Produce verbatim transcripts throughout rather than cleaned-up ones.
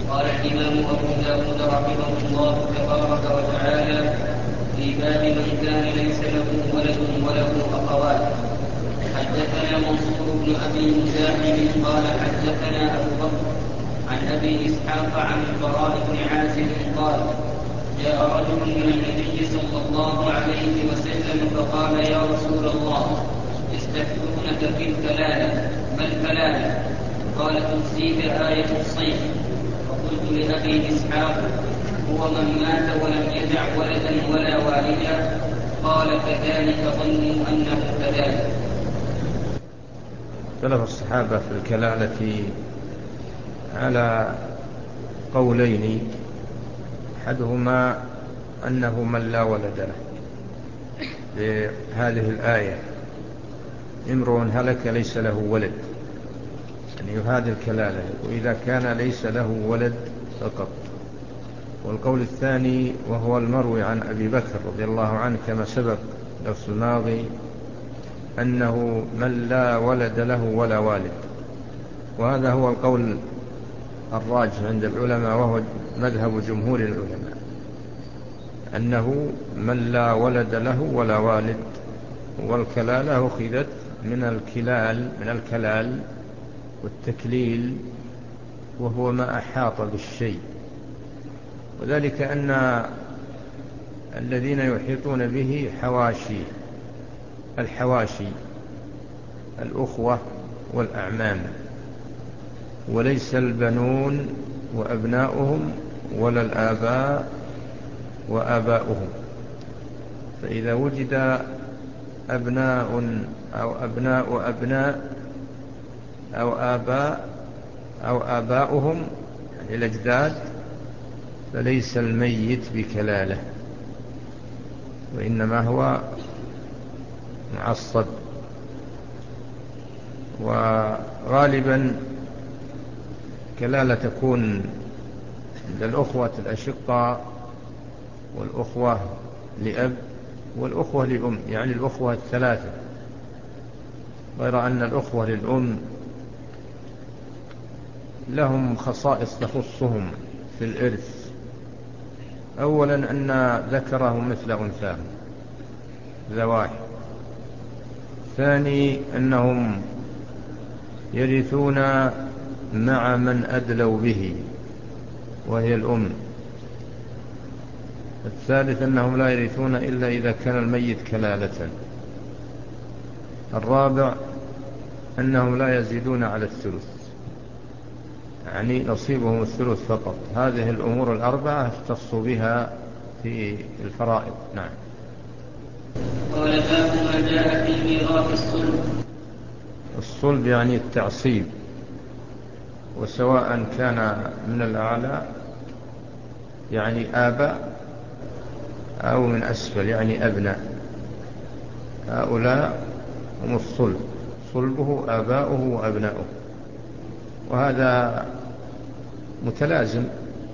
قال الإمام أبو داود رحمه الله تبارك وتعالى في باب من كان ليس له ولد وله أخوات. حدثنا منصور بن أبي مزاحم قال حدثنا أبو بكر عن أبي إسحاق عن البراء بن عازب قال جاء رجل من النبي صلى الله عليه وسلم فقال يا رسول الله يستفتونك في الكلالة، ما الكلالة؟ قال تجزيك آية الصيف. فقلت لأبي إسحاق هو من مات ولم يدع ولدا ولا والدا؟ قال كذلك ظنوا أنه كذلك. اختلف الصحابة في الكلالة على قولين، أحدهما أنه من لا ولد له لهذه الآية، امرؤ هلك ليس له ولد، يعني هذه الكلالة، وإذا كان ليس له ولد فقط. والقول الثاني وهو المروي عن أبي بكر رضي الله عنه كما سبق درس الماضي، أنه من لا ولد له ولا والد. وهذا هو القول الراجح عند العلماء، وهو مذهب جمهور العلماء، أنه من لا ولد له ولا والد. والكلالة أخذت من الكلال من الكلال والتكليل، وهو ما أحاط بالشيء، وذلك أن الذين يحيطون به حواشي الحواشي الأخوة والأعمام، وليس البنون وأبناؤهم ولا الآباء وآباؤهم. فإذا وجد أبناء أو أبناء أبناء أو آباء أو آباؤهم، يعني الأجداد، فليس الميت بكلالة، وإنما هو معصب. وغالبا كلالة تكون عند الأخوة الأشقاء والأخوة لأب والأخوة لأم، يعني الأخوة الثلاثة، غير أن الأخوة للأم لهم خصائص تخصهم في الإرث. أولا أن ذكرهم مثل أنثاهم ذواحي. ثاني أنهم يرثون مع من أدلوا به وهي الأم. الثالث أنهم لا يرثون إلا إذا كان الميت كلالة. الرابع أنهم لا يزيدون على الثلث، يعني نصيبهم الثلث فقط. هذه الأمور الأربعة اختصوا بها في الفرائض. نعم. قال باب ما جاء في ميراث الصلب. الصلب يعني التعصيب، وسواء كان من الأعلى يعني آباء أو من أسفل يعني أبناء، هؤلاء هم الصلب، صلبه آباؤه وأبناؤه، وهذا متلازم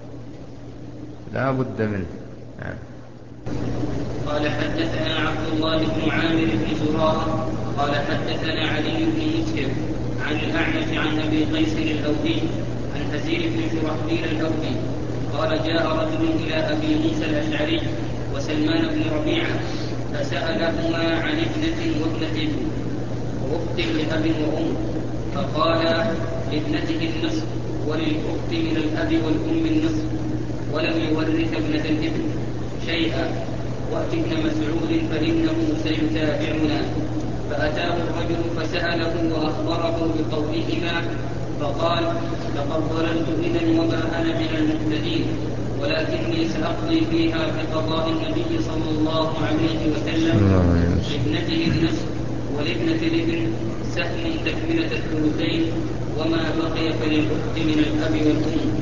لا بد منه. يعني. قال حدثنا عبد الله بن عامر بن زرارة قال حدثنا علي بن مسهر عن الأعمش عن أبي قيس الأودي عن هزيل بن شرحبيل الأودي قال جاء رجل إلى أبي موسى الأشعري وسلمان بن ربيعة فسألهما عن ابنة وابنة وأخت لأب وأم، فقال لابنته النصف وللأخت من الأب والأم النصف، ولم يورث ابنة الابن شيئا، وأت ابن مسعود فإنه سيتابعنا. فأتاه الرجل فسأله وأخبره بقولهما، فقال لقد ضللت إذن وما أنا من المهتدين، ولكني سأقضي فيها بقضاء النبي صلى الله عليه وسلم لابنته النصف ولابنة الابن سهم تكملة الثلثين، وما بقي فللأخت من الأب والأم.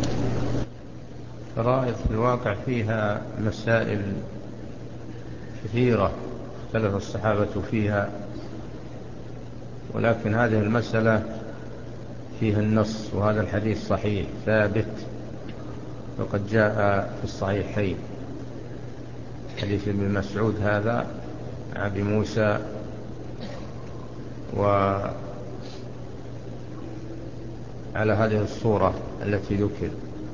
فرائض في الواقع فيها مسائل كثيرة اختلف الصحابة فيها، ولكن هذه المسألة فيها النص، وهذا الحديث صحيح ثابت وقد جاء في الصحيحين، حديث ابن مسعود هذا عن أبي موسى على هذه الصورة التي ذكر،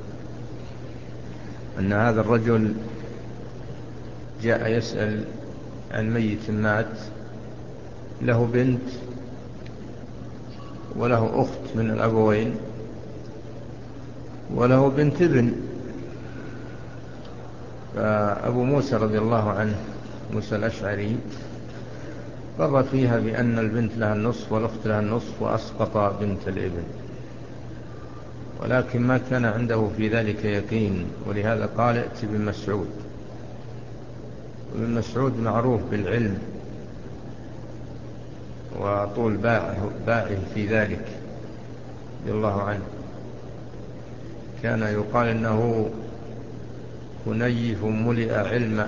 أن هذا الرجل جاء يسأل عن ميت مات له بنت وله أخت من الأبوين وله بنت ابن. فأبو موسى رضي الله عنه موسى الأشعري قضى فيها بأن البنت لها النصف والأخت لها النصف، وأسقط بنت الابن، ولكن ما كان عنده في ذلك يقين، ولهذا قال ائت بن مسعود. وابن مسعود معروف بالعلم وطول باعه في ذلك رضي الله عنه. كان يقال إنه كنيف ملئ علما،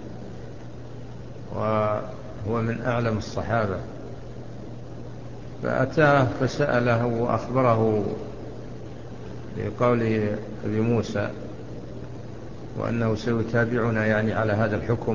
وهو من أعلم الصحابة. فأتاه فسأله وأخبره بقول أبي موسى وأنه سيتابعنا يعني على هذا الحكم،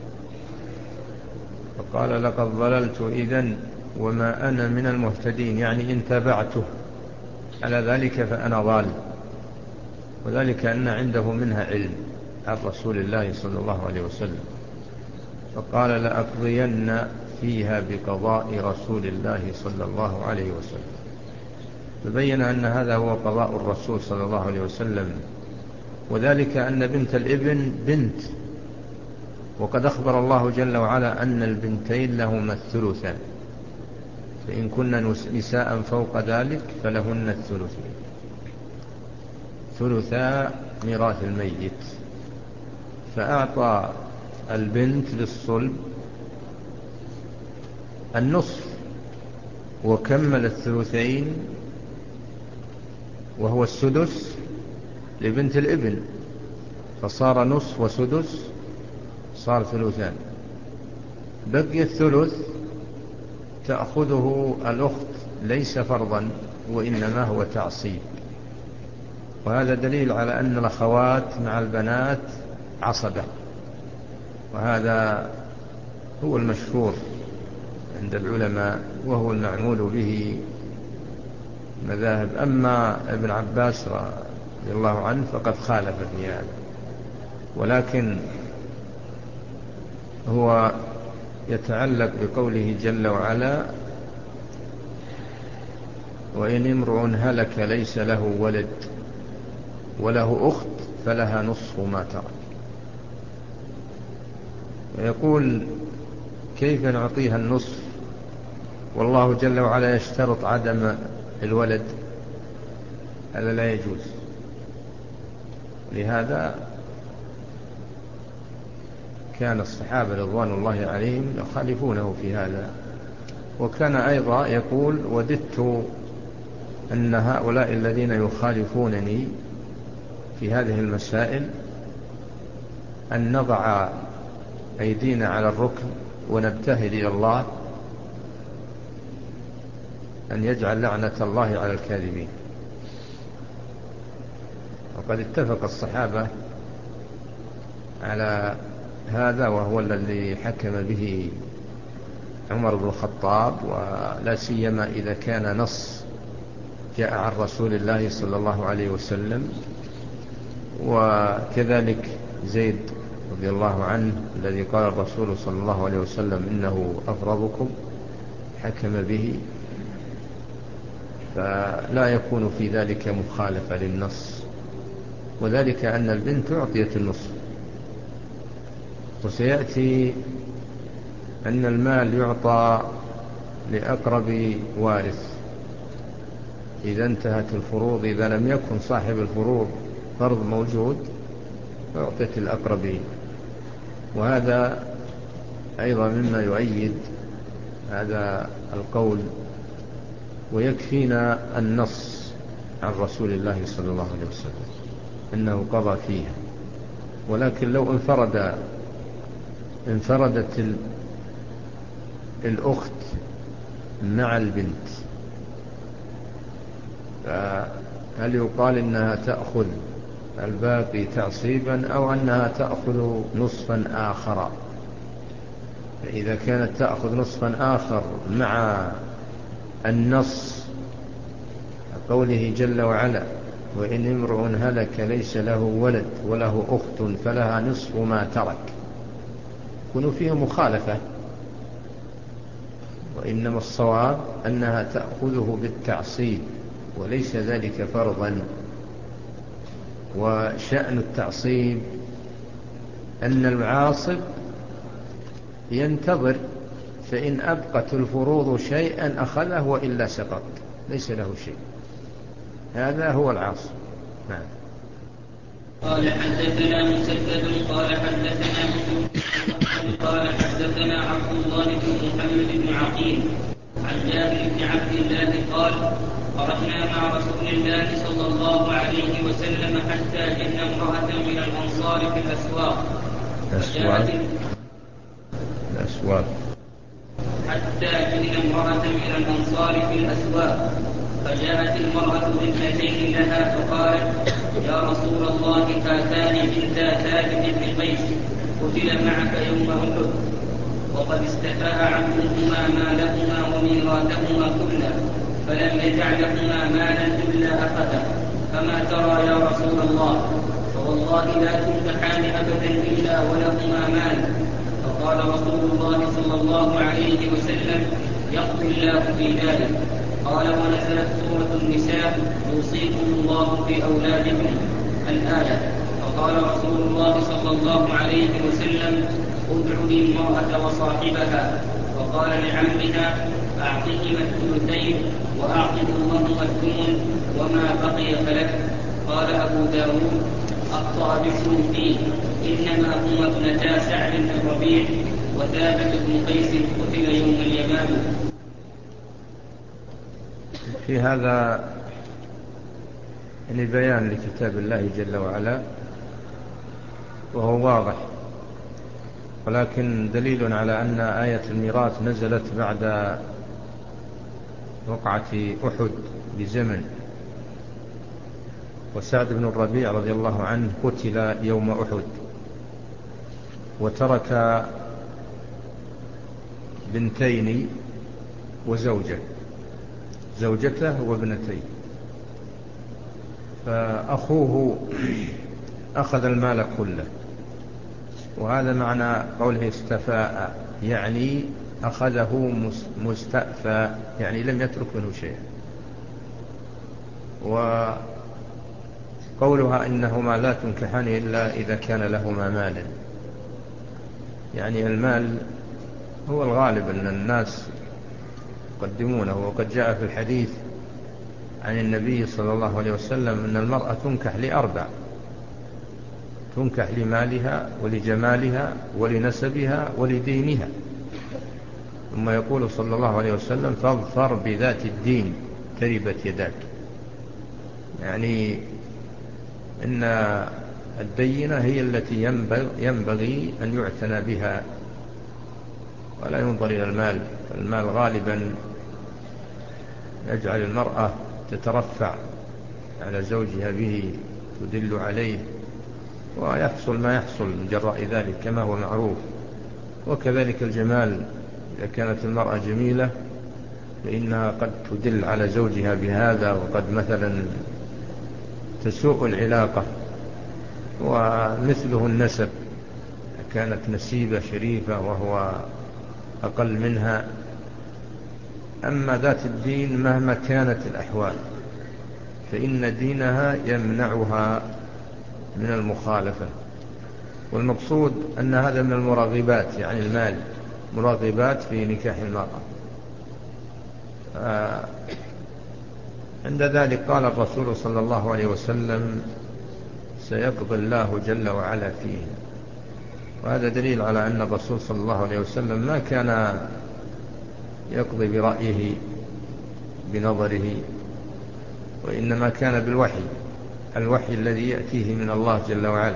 فقال لقد ضللت إذن وما أنا من المهتدين، يعني إن تابعته على ذلك فأنا ضال، وذلك أن عنده منها علم عن رسول الله صلى الله عليه وسلم. فقال لأقضين فيها بقضاء رسول الله صلى الله عليه وسلم. فبين أن هذا هو قضاء الرسول صلى الله عليه وسلم، وذلك أن بنت الابن بنت، وقد أخبر الله جل وعلا أن البنتين لهما الثلثان، فإن كن نساء فوق ذلك فلهن الثلثين، ثلثا ميراث الميت. فأعطى البنت للصلب النصف وكمل الثلثين وهو السدس لبنت الابن، فصار نصف وسدس، صار ثلثان. بقي الثلث تأخذه الأخت ليس فرضا وإنما هو تعصيب، وهذا دليل على أن الأخوات مع البنات عصبة، وهذا هو المشهور عند العلماء وهو المعمول به مذاهب. أما ابن عباس رضي الله عنه فقد خالف في هذا، ولكن هو يتعلق بقوله جل وعلا وإن امرؤ هلك ليس له ولد وله أخت فلها نصف ما ترك. ويقول كيف نعطيها النصف والله جل وعلا يشترط عدم الولد؟ هذا لا يجوز. لهذا كان الصحابة رضوان الله عليهم يخالفونه في هذا. وكان أيضا يقول وددت أن هؤلاء الذين يخالفونني في هذه المسائل أن نضع أيدينا على الركن ونبتهل إلى الله أن يجعل لعنة الله على الكاذبين. وقد اتفق الصحابة على هذا، وهو الذي حكم به عمر بن الخطاب، ولا سيما إذا كان نص جاء عن رسول الله صلى الله عليه وسلم. وكذلك زيد رضي الله عنه الذي قال الرسول صلى الله عليه وسلم إنه أفرضكم، حكم به، فلا يكون في ذلك مخالفة للنص، وذلك أن البنت أعطيت النصف. وسيأتي أن المال يعطى لأقرب وارث إذا انتهت الفروض، إذا لم يكن صاحب الفروض فرض موجود فأعطيت الأقربين. وهذا أيضا مما يؤيد هذا القول. ويكفينا النص عن رسول الله صلى الله عليه وسلم أنه قضى فيها. ولكن لو انفرد انفردت الأخت مع البنت، فهل يقال إنها تأخذ الباقي تعصيبا أو أنها تأخذ نصفا آخر؟ فإذا كانت تأخذ نصفا آخر مع النص قوله جل وعلا: وإن امرؤ هلك ليس له ولد وله أخت فلها نصف ما ترك، يكون فيه مخالفة، وإنما الصواب أنها تأخذه بالتعصيب وليس ذلك فرضا. وشأن التعصيب أن العاصب ينتظر، فإن أبقت الفروض شيئا أخذه وإلا سقط، ليس له شيء. هذا هو العاصب. نعم. قال حدثنا مسدد قال حدثنا قال حدثنا عبد الله بن محمد بن عقيل عن جابر بن عبد الله قال: خرجنا مع رسول الله صلى الله عليه وسلم حتى جئنا امرأة من الأنصار في الأسواق الأسواق الأسواق حتى جئنا امرأة من الأنصار في الأسواق فجاءت المرأة بابنتين لها فقالت: يا رسول الله هاتان بنتا ثابت بن قيس قتل معك يوم أحد، وقد استفاء عبدهما مالهما وميراثهما كله، فلم يجعل لهما مالا إلا أخذه، فما ترى يا رسول الله؟ فوالله لا تنكحان أبدا إلا ولهما مال. فقال رسول الله صلى الله عليه وسلم: يقضي الله في ذلك. قال: ونزلت سورة النساء: يوصيكم الله في أولادكم الآية. فقال رسول الله صلى الله عليه وسلم: ادع لي المرأة وصاحبها. فقال لعمها: أعطهما الثلثين وأعطه اللهم الثمن وما بقي فلك. قال أبو داود: أخطأ بشر فيه، إنما هما ابنتا سعد بن الربيع وثابت بن قيس قتل يوم اليمامة. في هذا يعني بيان لكتاب الله جل وعلا، وهو واضح، ولكن دليل على أن آية الميراث نزلت بعد وقعة أحد بزمن، وسعد بن الربيع رضي الله عنه قتل يوم أحد، وترك بنتين وزوجة زوجته وابنتين، فأخوه أخذ المال كله، وهذا معنى قوله استفاء، يعني أخذه مستأفى، يعني لم يترك منه شيء. وقولها إنهما لا تنكحان إلا إذا كان لهما مال، يعني المال هو الغالب أن الناس يقدمونه. وقد جاء في الحديث عن النبي صلى الله عليه وسلم أن المرأة تنكح لأربع: تنكح لمالها ولجمالها ولنسبها ولدينها. ثم يقول صلى الله عليه وسلم: فاظفر بذات الدين تربت يداك، يعني إن الدينة هي التي ينبغي أن يعتنى بها ولا ينظر إلى المال. المال غالبا يجعل المرأة تترفع على زوجها به، تدل عليه، ويحصل ما يحصل من جراء ذلك كما هو معروف. وكذلك الجمال، إذا كانت المرأة جميلة فإنها قد تدل على زوجها بهذا، وقد مثلا تسوء العلاقة. ومثله النسب، كانت نسيبة شريفة وهو أقل منها. أما ذات الدين مهما كانت الأحوال فإن دينها يمنعها من المخالفة. والمقصود أن هذا من المراغبات، يعني المال، مراغبات في نكاح المرأة. عند ذلك قال الرسول صلى الله عليه وسلم: سيقضي الله جل وعلا فيه. وهذا دليل على أن الرسول صلى الله عليه وسلم ما كان يقضي برأيه بنظره، وإنما كان بالوحي، الوحي الذي يأتيه من الله جل وعلا.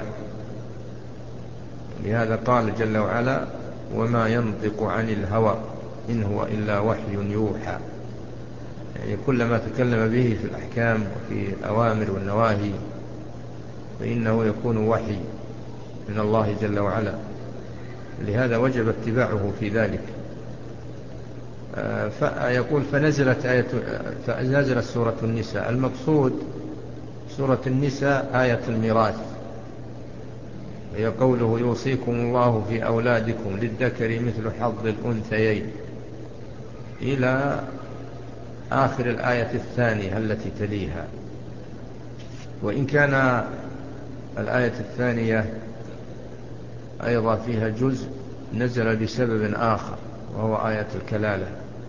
لهذا قال جل وعلا: وما ينطق عن الهوى إن هو إلا وحي يوحى. يعني كل ما تكلم به في الأحكام وفي الأوامر والنواهي فإنه يكون وحي من الله جل وعلا، لهذا وجب اتباعه في ذلك. فيقول فنزلت, آية فنزلت سورة النساء. المقصود سورة النساء آية الميراث، هي قوله يوصيكم الله في أولادكم للذكر مثل حظ الأنثيين إلى آخر الآية الثانية التي تليها. وإن كان الآية الثانية أيضا فيها جزء نزل بسبب آخر وهو آية الكلالة.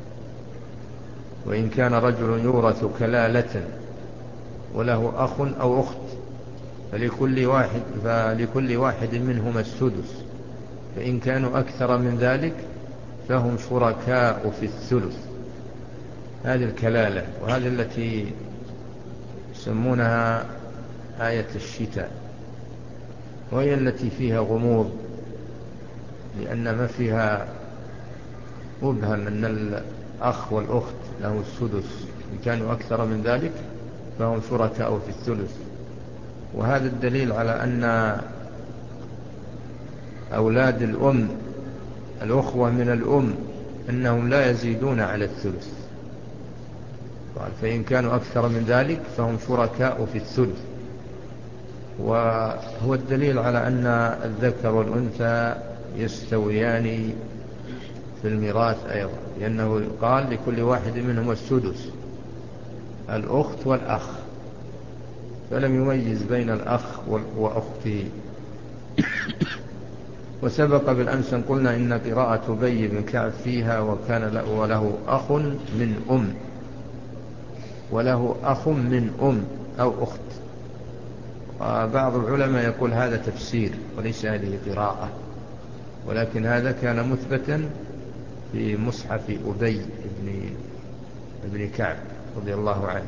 وإن كان رجل يورث كلالة وله أخ أو أخت فلكل واحد, فلكل واحد منهما السدس، فإن كانوا أكثر من ذلك فهم شركاء في الثلث. هذه الكلالة، وهذه التي يسمونها آية الشتاء، وهي التي فيها غموض، لأن ما فيها مبهم أن الأخ والأخت له السدس، إن كانوا أكثر من ذلك فهم شركاء في الثلث. وهذا الدليل على أن أولاد الأم الأخوة من الأم أنهم لا يزيدون على الثلث، قال فإن كانوا أكثر من ذلك فهم شركاء في الثلث. وهو الدليل على أن الذكر والأنثى يستويان في الميراث أيضا، لأنه قال لكل واحد منهم السدس، الأخت والأخ، فلم يميز بين الأخ وأخته. وسبق بالأمس أن قلنا إن قراءة أبي بن كعب فيها وكان له, له أخ من أم، وله أخ من أم أو أخت. وبعض العلماء يقول هذا تفسير وليس هذه قراءة، ولكن هذا كان مثبتا في مصحف أبي بن, بن كعب رضي الله عنه،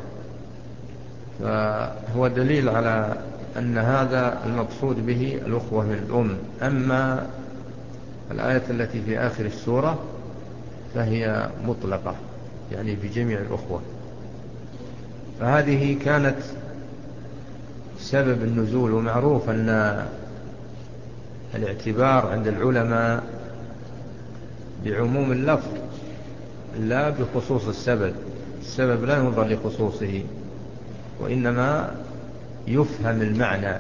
فهو دليل على أن هذا المقصود به الأخوة من الأم. أما الآية التي في آخر السورة فهي مطلقة، يعني بجميع الأخوة. فهذه كانت سبب النزول. ومعروف أن الاعتبار عند العلماء بعموم اللفظ لا بخصوص السبب، السبب لا ينظر لخصوصه، وإنما يفهم المعنى،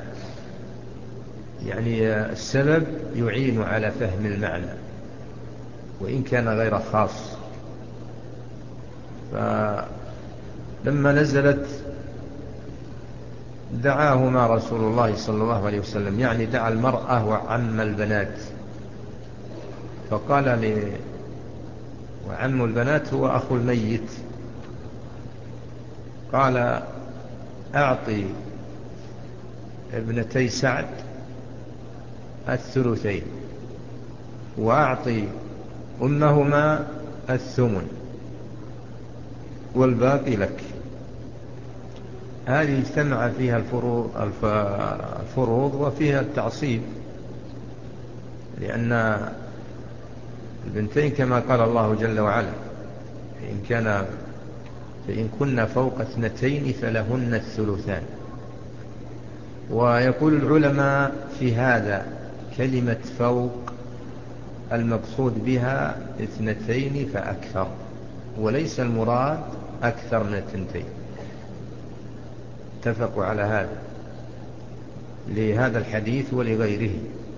يعني السبب يعين على فهم المعنى وإن كان غير خاص. فلما نزلت دعاهما رسول الله صلى الله عليه وسلم، يعني دعا المرأة وعم البنات، فقال لي وعم البنات هو أخو الميت، قال أعطي ابنتي سعد الثلثين وأعطي أمهما الثمن والباقي لك. هذه اجتمع فيها الفروض وفيها التعصيب، لأن البنتين كما قال الله جل وعلا فإن كان فإن كنا فوق اثنتين فلهن الثلثان. ويقول العلماء في هذا كلمة فوق المقصود بها اثنتين فأكثر، وليس المراد أكثر من اثنتين. اتفقوا على هذا لهذا الحديث ولغيره.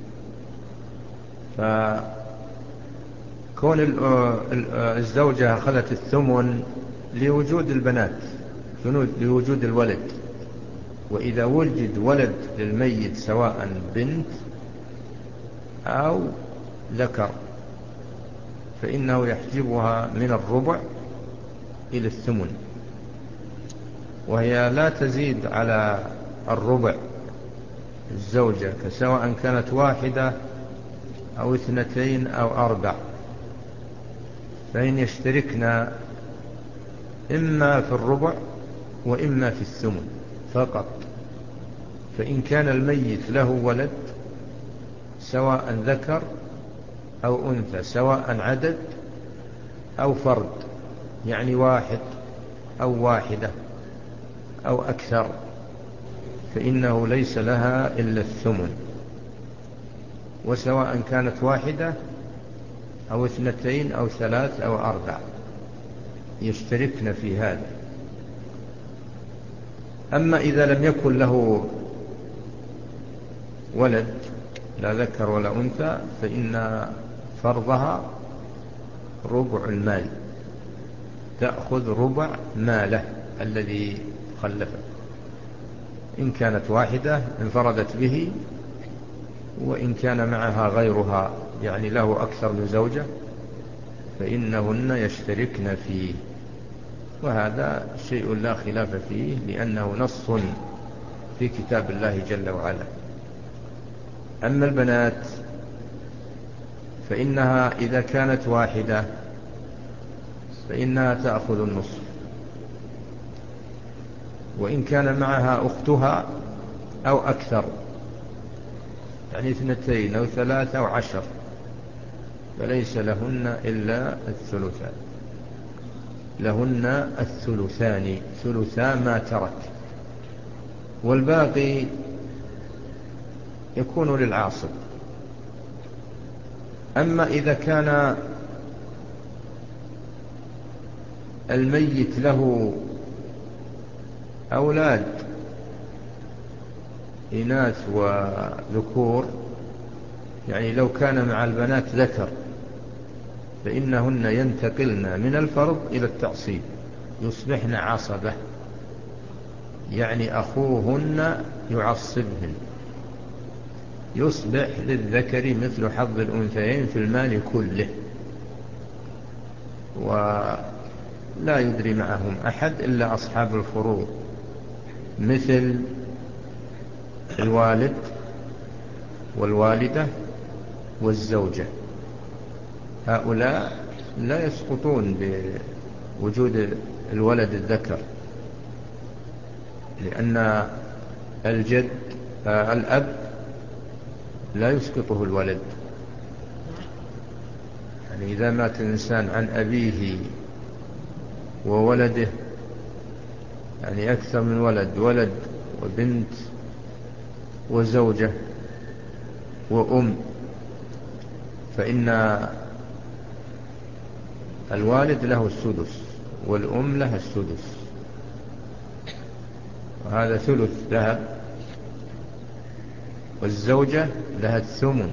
فكون الزوجة أخذت الثمن لوجود البنات، لوجود الولد، وإذا وجد ولد للميت سواء بنت أو ذكر فإنه يحجبها من الربع إلى الثمن، وهي لا تزيد على الربع الزوجة، سواء كانت واحدة أو اثنتين أو أربع، فإن يشتركنا إما في الربع وإما في الثمن فقط. فإن كان الميت له ولد سواء ذكر أو أنثى، سواء عدد أو فرد، يعني واحد أو واحدة أو أكثر، فإنه ليس لها إلا الثمن. وسواء كانت واحدة أو اثنتين أو ثلاث أو أربع، يشتركن في هذا. أما إذا لم يكن له ولد لا ذكر ولا أنثى فإن فرضها ربع المال، تأخذ ربع ماله الذي خلفه، إن كانت واحدة انفردت به، وإن كان معها غيرها يعني له أكثر من زوجة فإنهن يشتركن فيه. وهذا شيء لا خلاف فيه لأنه نص في كتاب الله جل وعلا. أما البنات فإنها إذا كانت واحدة فإنها تأخذ النصف، وإن كان معها أختها أو أكثر يعني اثنتين أو ثلاثة أو عشر فليس لهن إلا الثلثان، لهن الثلثان، ثلثا ما ترك، والباقي يكون للعاصب. أما إذا كان الميت له أولاد إناث وذكور، يعني لو كان مع البنات ذكر فإنهن ينتقلن من الفرض إلى التعصيب، يصبحن عصبة، يعني أخوهن يعصبهن، يصبح للذكر مثل حظ الأنثيين في المال كله، ولا يدري معهم أحد إلا أصحاب الفروض مثل الوالد والوالدة والزوجة، هؤلاء لا يسقطون بوجود الولد الذكر، لأن الجد الأب لا يسقطه الولد. يعني إذا مات الإنسان عن أبيه وولده، يعني أكثر من ولد، ولد وبنت وزوجة وأم، فإن الوالد له السدس والأم لها السدس، وهذا ثلث ذهب، والزوجة لها الثمن.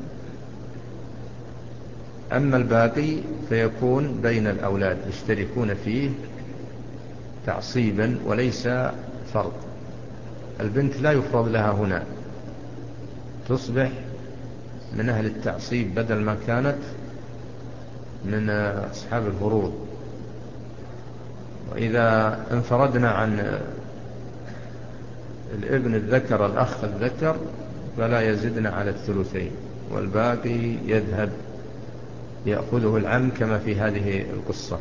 أما الباقي فيكون بين الأولاد يشتركون فيه تعصيبا وليس فرض. البنت لا يفرض لها هنا، تصبح من أهل التعصيب بدل ما كانت من أصحاب الفروض. وإذا انفردنا عن الابن الذكر الأخ الذكر فلا يزدنا على الثلثين، والباقي يذهب يأخذه العم كما في هذه القصة.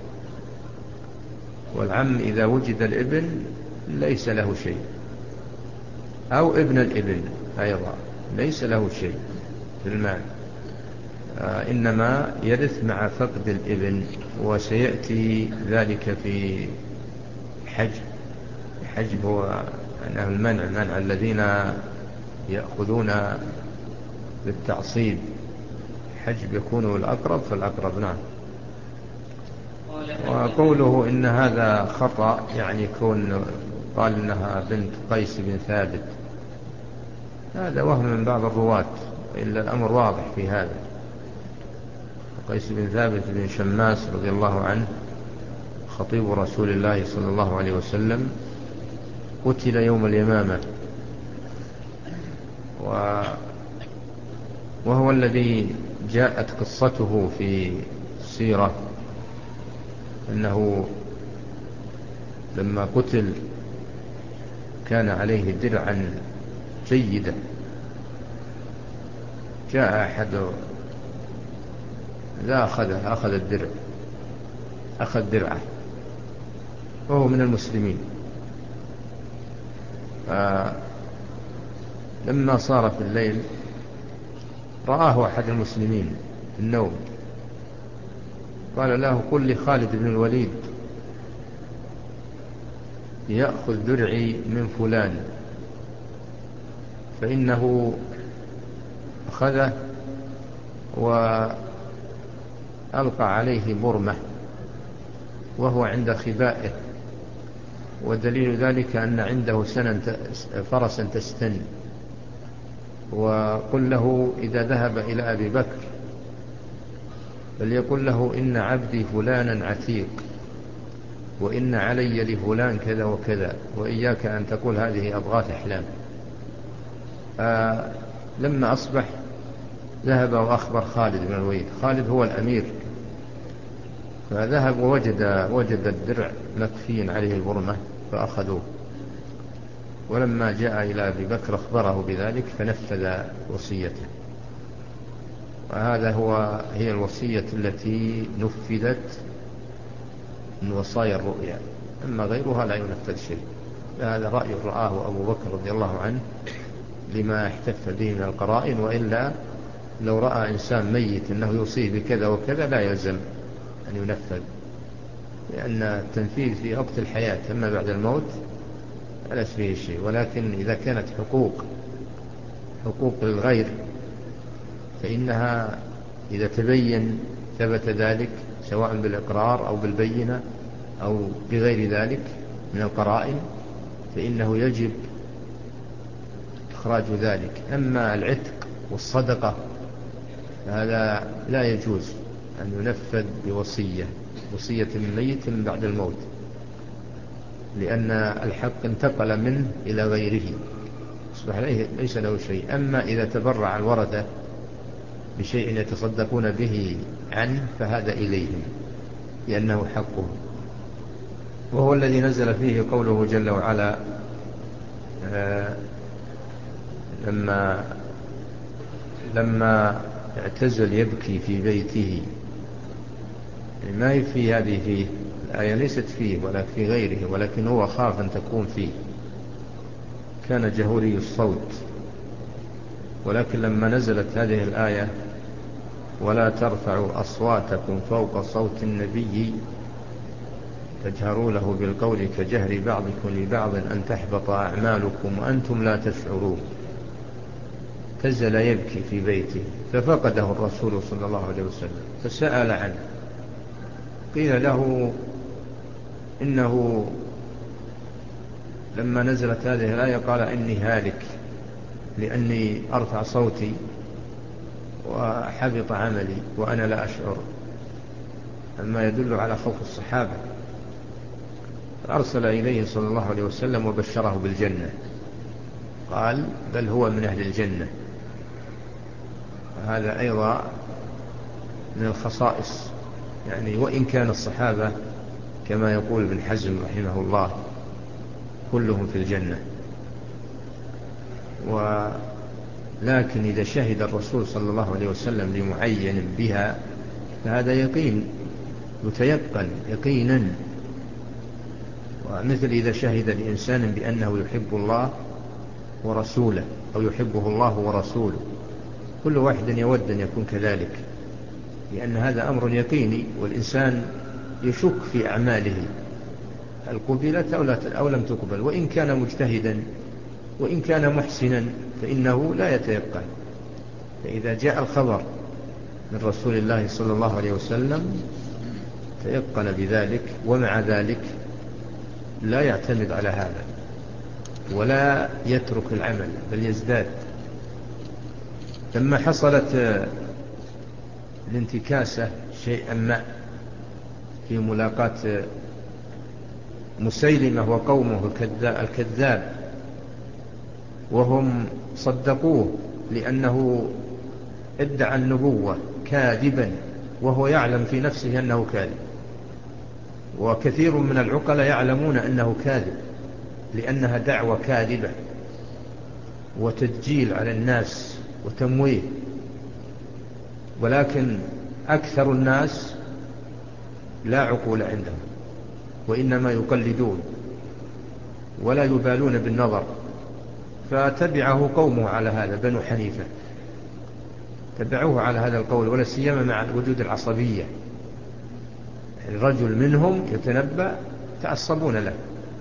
والعم إذا وجد الابن ليس له شيء، أو ابن الابن أيضا ليس له شيء في المال، آه إنما يرث مع فقد الابن، وسيأتي ذلك في حجب. حجب هو أنه المنع، منع الذين يأخذون بالتعصيب، حجب يكون الأقرب فالأقرب. نعم. وقوله إن هذا خطأ يعني كون قال إنها بنت قيس بن ثابت، هذا وهم من بعض الرواة، إلا الأمر واضح في هذا. قيس بن ثابت بن شماس رضي الله عنه خطيب رسول الله صلى الله عليه وسلم قتل يوم اليمامة، وهو الذي جاءت قصته في السيرة أنه لما قتل كان عليه درعا جيدا، جاء أحد لا أخذه، أخذ الدرع، أخذ درعه وهو من المسلمين. لما صار في الليل رآه أحد المسلمين في النوم، قال له: قل لخالد بن الوليد يأخذ درعي من فلان، فإنه أخذه وألقى عليه برمة وهو عند خبائه، ودليل ذلك أن عنده سنة فرسا تستن. وقل له إذا ذهب إلى أبي بكر فليقل له إن عبدي فلانا عتيق، وإن علي لفلان كذا وكذا، وإياك أن تقول هذه أضغاث أحلام. آه لما أصبح ذهب وأخبر خالد بن الوليد. خالد هو الأمير، فذهب ووجد وجد الدرع مكفين عليه البرمة فأخذوه. ولما جاء إلى أبي بكر أخبره بذلك فنفذ وصيته. وهذا هو هي الوصية التي نفذت من وصايا الرؤيا، أما غيرها لا ينفذ شيء. هذا رأي رآه أبو بكر رضي الله عنه لما احتف به من القرائن، وإلا لو رأى إنسان ميت أنه يوصيه بكذا وكذا لا يلزم أن ينفذ، لأن التنفيذ في وقت الحياة، أما بعد الموت ليس فيه شيء. ولكن إذا كانت حقوق حقوق للغير فإنها إذا تبين ثبت ذلك سواء بالإقرار أو بالبينة أو بغير ذلك من القرائن فإنه يجب إخراج ذلك. أما العتق والصدقة هذا لا يجوز أن ينفذ بوصية وصية من ميت من بعد الموت، لأن الحق انتقل منه إلى غيره أصبح ليس له شيء. أما إذا تبرع الورثة بشيء يتصدقون به عنه فهذا إليهم لأنه حقه، وهو الذي نزل فيه قوله جل وعلا آه لما لما اعتزل يبكي في بيته. يعني ما هي في هذه فيه الآية ليست فيه ولا في غيره، ولكن هو خاف أن تكون فيه. كان جهوري الصوت، ولكن لما نزلت هذه الآية ولا ترفعوا أصواتكم فوق صوت النبي تجهروا له بالقول كجهر بعضكم لبعض أن تحبط أعمالكم وأنتم لا تشعرون، تزل يبكي في بيته ففقده الرسول صلى الله عليه وسلم فسأل عنه. قيل له إنه لما نزلت هذه الآية قال إني هالك لأني أرفع صوتي وحبط عملي وأنا لا أشعر، أما يدل على خوف الصحابة. فأرسل إليه صلى الله عليه وسلم وبشره بالجنة، قال بل هو من أهل الجنة. هذا أيضا من الخصائص، يعني وإن كان الصحابة كما يقول ابن حزم رحمه الله كلهم في الجنة، ولكن إذا شهد الرسول صلى الله عليه وسلم لمعين بها فهذا يقين يتيقن يقينا. ومثل إذا شهد لإنسان بأنه يحب الله ورسوله أو يحبه الله ورسوله، كل واحد يود أن يكون كذلك، لأن هذا أمر يقيني، والإنسان يشك في أعماله هل قبلت أو لم تقبل، وإن كان مجتهدا وإن كان محسنا فإنه لا يتيقن. فإذا جاء الخبر من رسول الله صلى الله عليه وسلم تيقن بذلك، ومع ذلك لا يعتمد على هذا ولا يترك العمل بل يزداد. لما حصلت الانتكاسة شيئا ما في ملاقاة مسيلمة وقومه الكذاب، وهم صدقوه لأنه ادعى النبوة كاذبا وهو يعلم في نفسه أنه كاذب، وكثير من العقلاء يعلمون أنه كاذب لأنها دعوة كاذبة وتدجيل على الناس وتمويه، ولكن أكثر الناس لا عقول عندهم وإنما يقلدون ولا يبالون بالنظر. فتبعه قومه على هذا، بنو حنيفة تبعوه على هذا القول، ولا سيما مع وجود العصبية. الرجل منهم يتنبأ تعصبون له،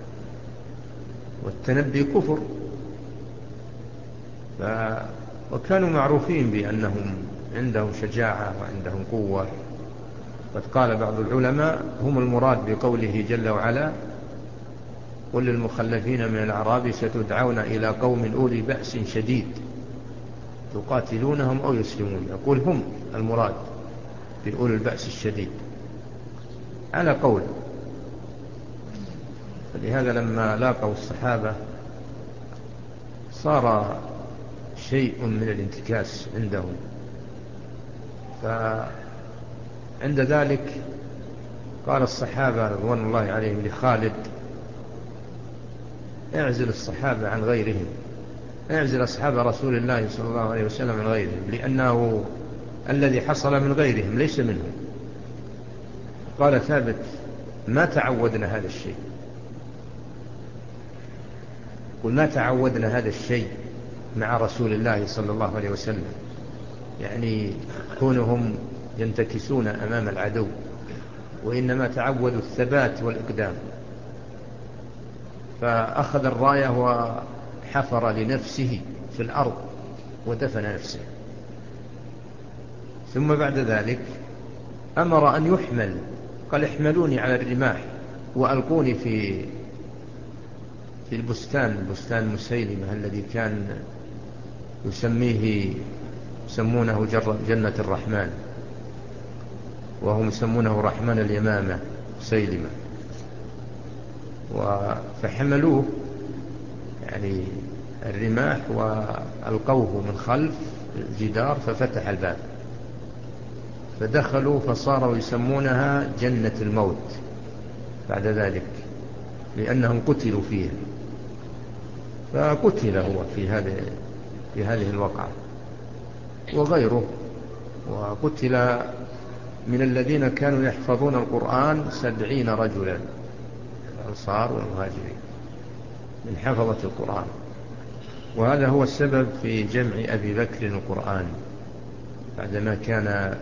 والتنبي كفر. ف... وكانوا معروفين بأنهم عندهم شجاعة وعندهم قوة، قد قال بعض العلماء هم المراد بقوله جل وعلا قل للمخلفين من الأعراب ستدعون إلى قوم أولي بأس شديد تقاتلونهم أو يسلمون. يقول هم المراد بأولي البأس الشديد على قول. فلهذا لما لاقوا الصحابة صار شيء من الانتكاس عندهم، فعند ذلك قال الصحابة رضوان الله عليهم لخالد اعزل الصحابة عن غيرهم، اعزل أصحاب رسول الله صلى الله عليه وسلم عن غيرهم، لأنه الذي حصل من غيرهم ليس منهم. قال ثابت ما تعودنا هذا الشيء، قل ما تعودنا هذا الشيء مع رسول الله صلى الله عليه وسلم، يعني كونهم ينتكسون أمام العدو، وإنما تعودوا الثبات والإقدام. فأخذ الراية وحفر لنفسه في الأرض ودفن نفسه، ثم بعد ذلك أمر أن يحمل، قال احملوني على الرماح وألقوني في في البستان، بستان مسيلمة الذي كان يسميه يسمونه جنة الرحمن، وهم يسمونه رحمن اليمامة مسيلمة. فحملوه يعني الرماح وألقوه من خلف الجدار ففتح الباب، فدخلوا فصاروا يسمونها جنة الموت بعد ذلك، لأنهم قتلوا فيها. فقتل هو في هذه في هذه الوقعة وغيره، وقتل من الذين كانوا يحفظون القرآن سبعين رجلا، الأنصار والمهاجرين من حفظة القرآن. وهذا هو السبب في جمع أبي بكر القرآن بعدما كان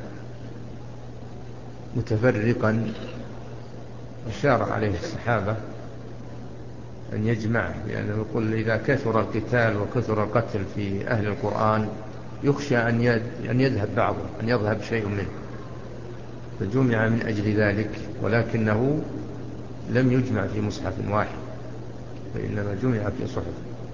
متفرقا، أشار عليه الصحابة أن يجمعه، لأنه يقول إذا كثر القتال وكثر القتل في أهل القرآن يخشى أن يذهب بعضه، أن يذهب شيء منه، فجمع من أجل ذلك، ولكنه لم يجمع في مصحف واحد، فإنما جمع في صحف.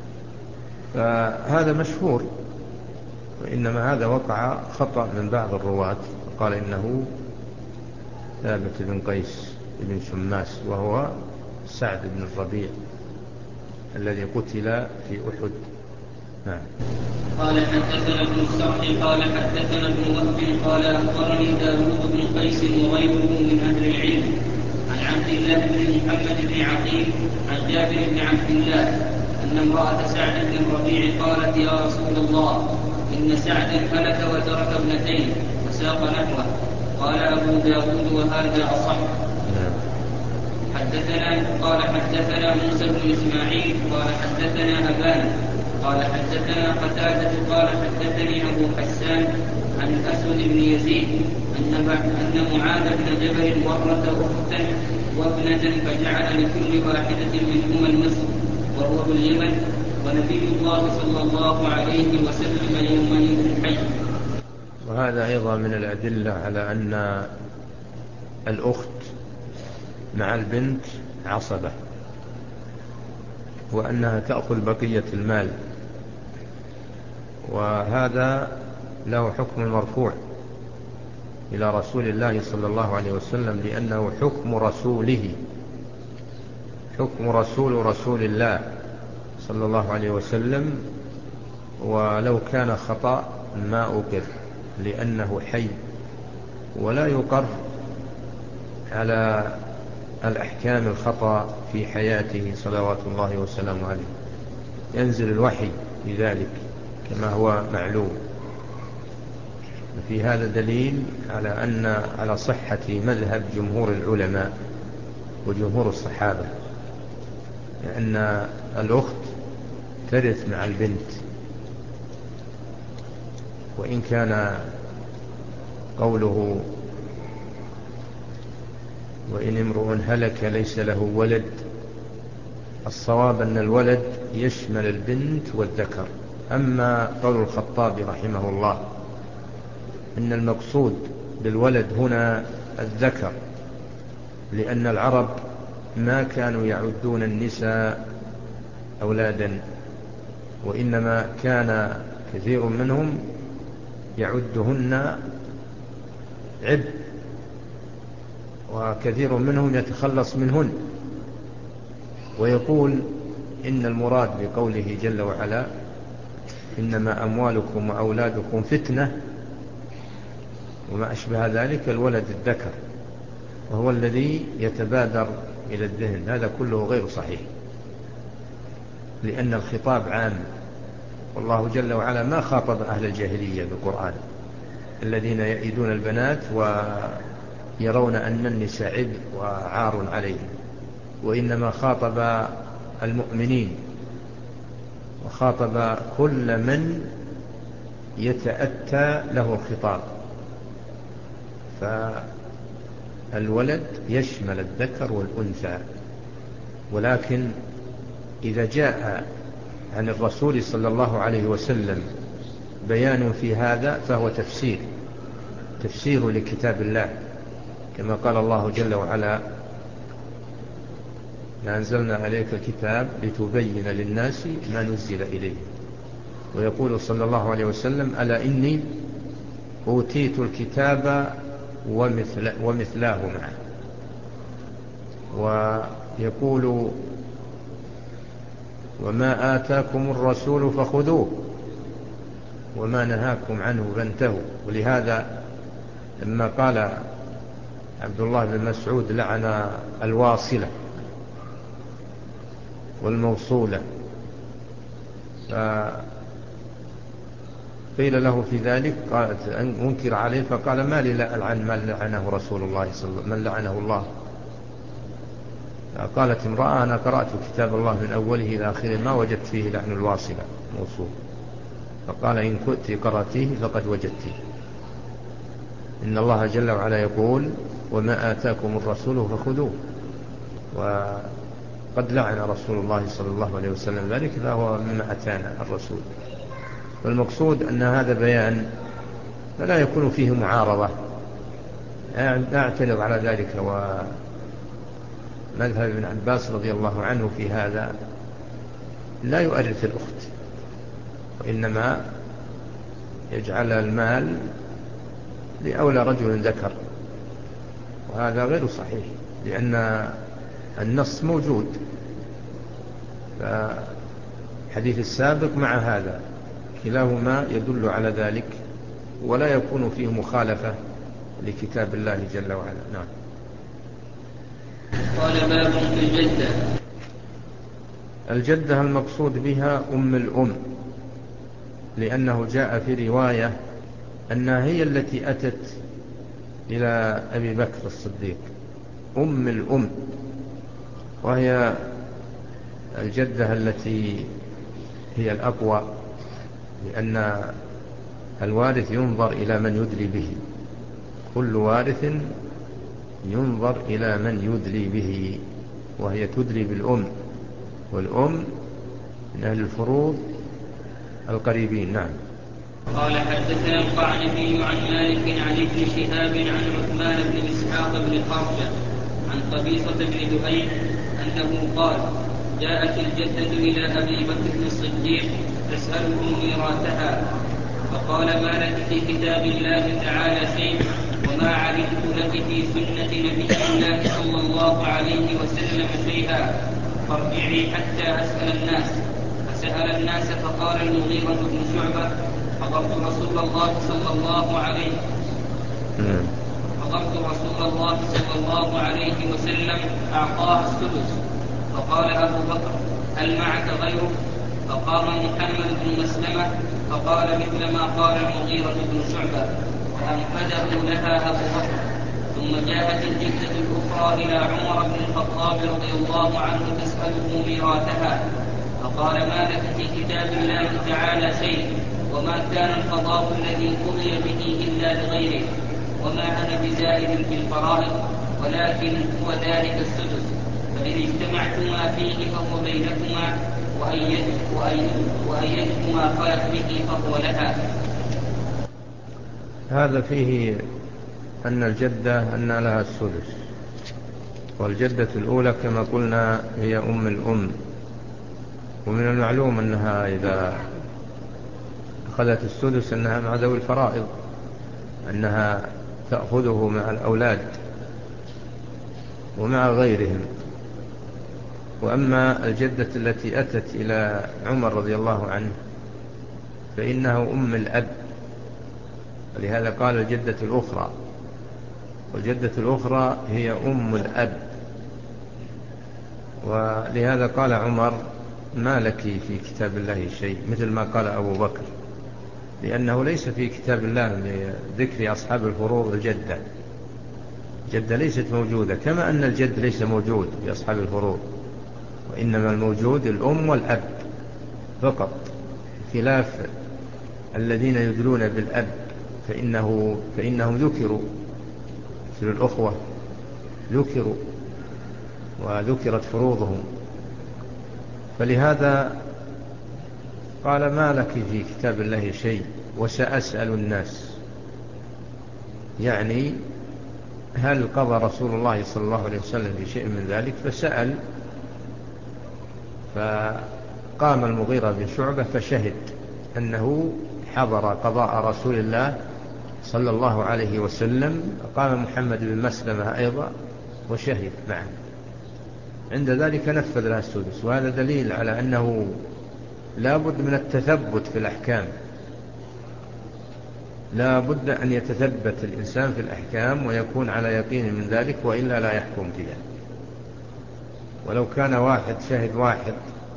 فهذا مشهور، وإنما هذا وقع خطأ من بعض الرواة، قال إنه ثابت بن قيس بن شماس، وهو سعد بن الربيع الذي قتل في أحد. نعم. قال حدثنا ابن السرح قال حدثنا ابن وهب قال أخبرني داود بن قيس وغيره من أهل العلم عن عبد الله بن محمد بن عقيل عن جابر بن عبد الله أن امرأة سعد بن الربيع قالت يا رسول الله إن سعد هلك وترك ابنتين، وساق نحوه. قال أبو داود وهذا أصح. حدثنا قال حدثنا موسى بن إسماعيل قال حدثنا أبان قال حدثنا قتادة قال حدثني أبو حسان عن الأسود بن يزيد أن أن معاذ بن جبل ورث أختا وابنة فجعل لكل واحدة منهما النصف وهو باليمن، ونبي الله صلى الله عليه وسلم يومئذ حي. وهذا أيضا من الأدلة على أن الأخت مع البنت عصبة، وأنها تأخذ بقية المال، وهذا له حكم مرفوع إلى رسول الله صلى الله عليه وسلم، لأنه حكم رسوله، حكم رسول رسول الله صلى الله عليه وسلم، ولو كان خطأ ما أقر لأنه حي، ولا يقر على الأحكام الخطأ في حياته صلوات الله وسلامه عليه، ينزل الوحي لذلك كما هو معلوم. في هذا دليل على أن على صحة مذهب جمهور العلماء وجمهور الصحابة، لأن الأخت ترث مع البنت، وإن كان قوله وإن امرؤ هلك ليس له ولد، الصواب أن الولد يشمل البنت والذكر. أما قول الخطابي رحمه الله إن المقصود بالولد هنا الذكر، لأن العرب ما كانوا يعدون النساء أولادا، وإنما كان كثير منهم يعدهن عبء، وكثير منهم يتخلص منهن. ويقول إن المراد بقوله جل وعلا إنما أموالكم وأولادكم فتنة وما أشبه ذلك، الولد الذكر وهو الذي يتبادر إلى الذهن. هذا كله غير صحيح، لأن الخطاب عام، والله جل وعلا ما خاطب أهل الجاهلية بالقرآن الذين يئدون البنات ويرون أن النساء عبء وعار عليهم، وإنما خاطب المؤمنين وخاطب كل من يتأتى له الخطاب. فالولد يشمل الذكر والأنثى، ولكن إذا جاء عن الرسول صلى الله عليه وسلم بيان في هذا فهو تفسير تفسير لكتاب الله، كما قال الله جل وعلا أنزلنا عليك الكتاب لتبين للناس ما نزل إليه. ويقول صلى الله عليه وسلم ألا إني أوتيت الكتاب ومثل ومثلاه معه. ويقول وما آتاكم الرسول فخذوه وما نهاكم عنه فانتهوا. ولهذا لما قال عبد الله بن مسعود لعن الواصلة والموصولة، فقيل له في ذلك قالت أنكر عليه فقال ما لي لا ألعن من لعنه رسول الله صلى الله عليه وسلم من لعنه الله. قالت امرأة أنا قرأت كتاب الله من أوله إلى آخره ما وجدت فيه لعن الواصلة موصول. فقال إن كنت قرأتيه فقد وجدتيه. إن الله جل وعلا يقول وما آتاكم الرسول فخذوه، وقد لعن رسول الله صلى الله عليه وسلم ذلك، فهو مما أتانا الرسول. والمقصود أن هذا بيان فلا يكون فيه معارضة. أعترض على ذلك، ومذهب ابن عباس رضي الله عنه في هذا لا يؤرث الأخت، وإنما يجعل المال لأولى رجل ذكر، وهذا غير صحيح لأن النص موجود. فالحديث السابق مع هذا كلاهما يدل على ذلك، ولا يكون فيه مخالفة لكتاب الله جل وعلا. نعم. قال باب في الجدة. الجدة المقصود بها أم الأم، لأنه جاء في رواية أنها هي التي أتت إلى أبي بكر الصديق أم الأم، وهي الجدة التي هي الأقوى، لأن الوارث ينظر إلى من يدلي به، كل وارث ينظر إلى من يدلي به، وهي تدلي بالأم، والأم من أهل الفروض القريبين. نعم. قال حدثنا القعنبي عن مالك عن ابن شهاب عن عثمان بن إسحاق بن خرجة عن قبيصة بن دؤيب أنه قال جاءت الجدة إلى أبي بكر الصديق تسأله ميراثها، فقال ما لك في كتاب الله تعالى شيء وما علمت لك في سنة نبي الله صلى الله عليه وسلم شيئا، فارجعي حتى أسأل الناس. فسأل الناس فقال المغيرة بن شعبة حضرت رسول الله صلى الله عليه حضرت رسول الله صلى الله عليه وسلم أعطاها السدس. فقال أبو بكر هل معك غيره؟ فقام محمد بن مسلمة فقال مثل ما قال المغيرة بن شعبة، فأنفذه لها أبو بكر. ثم جاءت الجدة الأخرى إلى عمر بن الخطاب رضي الله عنه تسأله ميراثها، فقال ما لك في كتاب الله تعالى شيء وما كان القضاء الذي قضي به إلا لغيره، وما أنا بزائد في الفرائض ولكن هو ذلك السدس، فإن اجتمعتما فيه فهو بينكما وأيتكما خلت به فهو لها. هذا فيه أن الجدة أن لها السدس، والجدة الأولى كما قلنا هي أم الأم، ومن المعلوم أنها إذا أخذت السدس أنها مع ذوي الفرائض، أنها تأخذه مع الأولاد ومع غيرهم. وأما الجدة التي أتت إلى عمر رضي الله عنه فإنه أم الأب، ولهذا قال الجدة الأخرى، والجدة الأخرى هي أم الأب. ولهذا قال عمر: ما لك في كتاب الله شيء، مثل ما قال أبو بكر، لأنه ليس في كتاب الله ذكر أصحاب الفروض الجدة، الجدة ليست موجودة، كما أن الجد ليس موجود في أصحاب الفروض، وإنما الموجود الأم والأب فقط، خلاف الذين يدلون بالأب فإنه فإنهم ذكروا مثل الأخوة، ذكروا وذكرت فروضهم. فلهذا قال: ما لك في كتاب الله شيء وسأسأل الناس، يعني هل قضى رسول الله صلى الله عليه وسلم بشيء من ذلك؟ فسأل، فقام المغيرة بن شعبة فشهد أنه حضر قضاء رسول الله صلى الله عليه وسلم، قام محمد بن مسلمة أيضا وشهد معه، عند ذلك نفذ لها السدس. وهذا دليل على أنه لا بد من التثبت في الأحكام، لا بد أن يتثبت الإنسان في الأحكام ويكون على يقين من ذلك، وإلا لا يحكم فيها. ولو كان واحد شهد واحد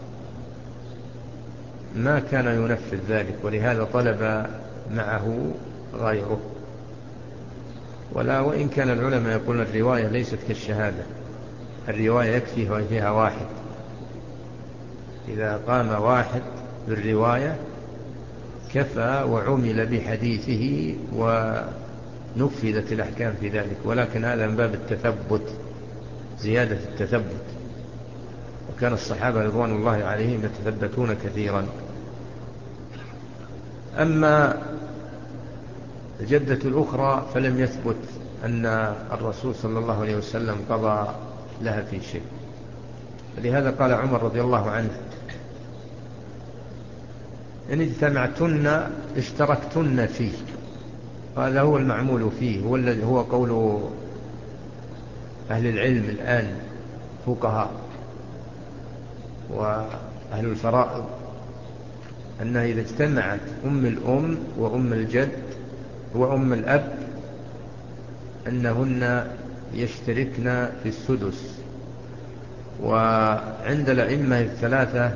ما كان ينفذ ذلك، ولهذا طلب معه غيره. ولا وإن كان العلماء يقولون الرواية ليست كالشهادة، الرواية يكفي فيها واحد، إذا قام واحد بالرواية كفى وعمل بحديثه ونفذت الأحكام في ذلك. ولكن هذا من باب التثبت، زيادة التثبت، وكان الصحابة رضوان الله عليهم يتثبتون كثيرا. أما الجدة الأخرى فلم يثبت أن الرسول صلى الله عليه وسلم قضى لها في شيء، لهذا قال عمر رضي الله عنه: إن اجتمعتن اشتركتن فيه. هذا هو المعمول فيه، هو الذي هو قول أهل العلم الآن، فقهاء وأهل الفرائض، أنها إذا اجتمعت أم الأم وأم الجد وأم الأب أنهن يشتركن في السدس. وعند الأئمة الثلاثة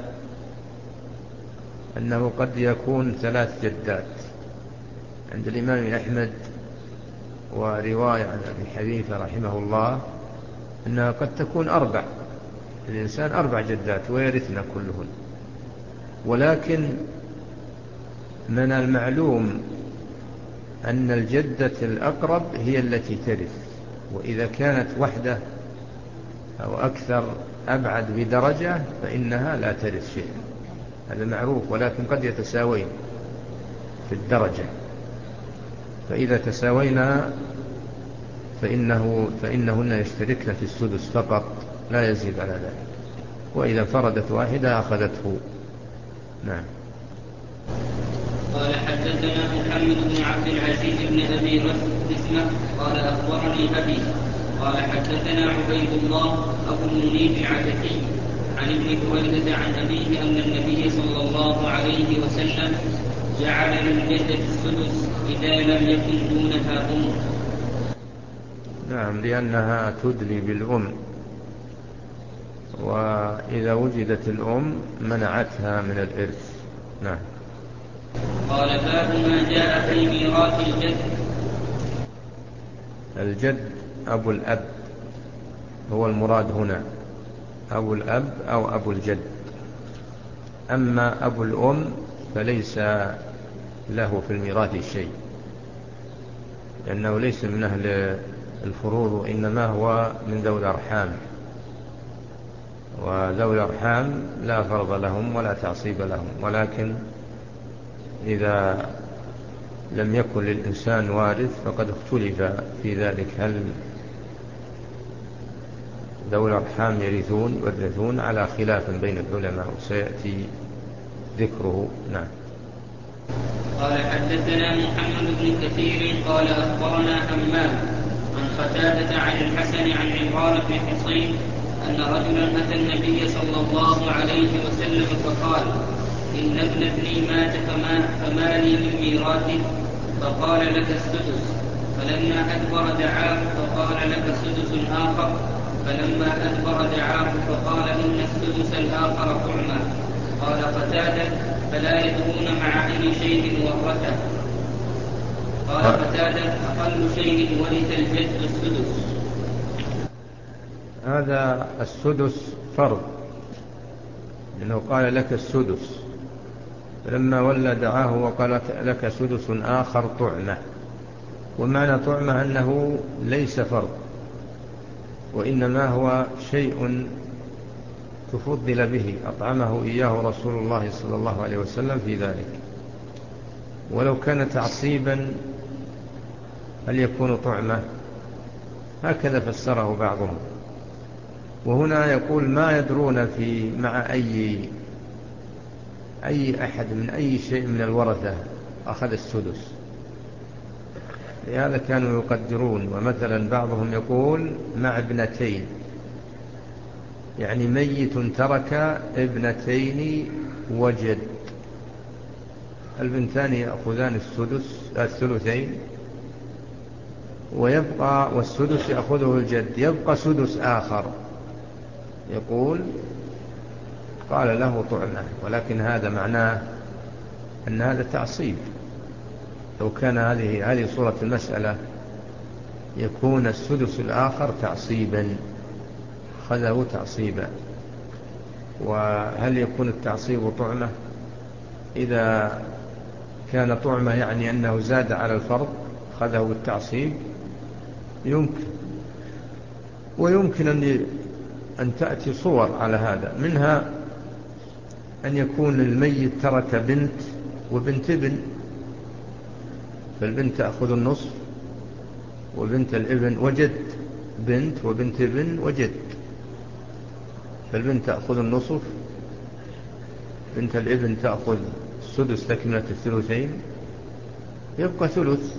أنه قد يكون ثلاث جدات، عند الإمام أحمد ورواية عن أبي حنيفة رحمه الله أنها قد تكون أربع، الإنسان أربع جدات ويرثن كلهن. ولكن من المعلوم أن الجدة الأقرب هي التي ترث، وإذا كانت وحدة أو أكثر أبعد بدرجة فإنها لا ترث شيء، هذا معروف. ولكن قد يتساوين في الدرجة، فإذا تساوينا فإنه فإنهن يشتركن في السدس فقط، لا يزيد على ذلك. وإذا فردت واحدة أخذته. نعم. قال: حدثنا محمد بن عبد العزيز بن أبي مسلمة قال: أخبرني أبي قال: حدثنا عبيد الله أبو المنيب العتكي عن ابن بريدة عن أبيه أن النبي صلى الله عليه وسلم جعل للجدة السدس إذا لم يكن دونها أم. نعم، لأنها تدلي بالأم، وإذا وجدت الأم منعتها من الإرث. نعم. قال: باب ما جاء في ميراث الجد. الجد أبو الأب هو المراد هنا، أبو الأب أو أبو الجد. أما أبو الأم فليس له في الميراث شيء، لأنه ليس من أهل الفروض، وإنما هو من ذوي الأرحام، وذوي الأرحام لا فرض لهم ولا تعصيب لهم. ولكن إذا لم يكن للإنسان وارث فقد اختلف في ذلك، هل ذوي الأرحام يرثون يورثون، على خلاف بين العلماء وسيأتي ذكره. نعم. قال حدثنا محمد بن كثير قال أخبرنا همام عن قتادة عن الحسن عن عمران بن حصين أن رجلا أتى النبي صلى الله عليه وسلم فقال إن ابن ابني مات فما, فما لي من ميراثه؟ فقال لك السدس. فلما أدبر دعاه فقال لك سدس آخر. فلما أدبر دعاه فقال إن السدس الآخر طعما. قال قتادة فلا يدرون مع أي شيء ورثه. قال قتادة أقل شيء ورث الجد السدس. هذا السدس فرض، لأنه قال لك السدس، فلما ولى دعاه وقال لك سدس آخر طعمة. ومعنى طعمة أنه ليس فرض، وإنما هو شيء تفضل به، أطعمه إياه رسول الله صلى الله عليه وسلم في ذلك. ولو كان تعصيبا هل يكون طعمة؟ هكذا فسره بعضهم. وهنا يقول ما يدرون في مع أي أي أحد من أي شيء من الورثة أخذ السدس، لهذا كانوا يقدرون. ومثلا بعضهم يقول مع ابنتين، يعني ميت ترك ابنتين وجد، البنتان يأخذان السدس الثلثين، ويبقى والسدس يأخذه الجد، يبقى سدس آخر. يقول قال له طعمة، ولكن هذا معناه أن هذا تعصيب. لو كان هذه هذه صورة المسألة يكون السدس الآخر تعصيبا، خذه تعصيبا. وهل يكون التعصيب طعمة؟ إذا كان طعمة يعني أنه زاد على الفرض خذه التعصيب يمكن. ويمكن أن أن تأتي صور على هذا، منها أن يكون الميت ترك بنت وبنت ابن، فالبنت تأخذ النصف وبنت الابن وجد، بنت وبنت ابن وجد، فالبنت تأخذ النصف، بنت الابن تأخذ السدس تكملة الثلثين، يبقى ثلث،